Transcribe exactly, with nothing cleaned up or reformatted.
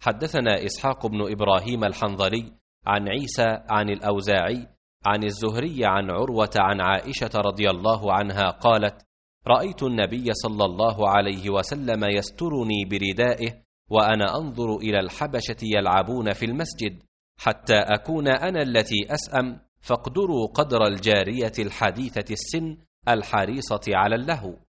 حدثنا إسحاق بن إبراهيم الحنظلي عن عيسى عن الأوزاعي عن الزهري عن عروة عن عائشة رضي الله عنها قالت: رأيت النبي صلى الله عليه وسلم يسترني بردائه وأنا أنظر إلى الحبشة يلعبون في المسجد حتى أكون أنا التي أسأم، فاقدروا قدر الجارية الحديثة السن الحريصة على اللهو.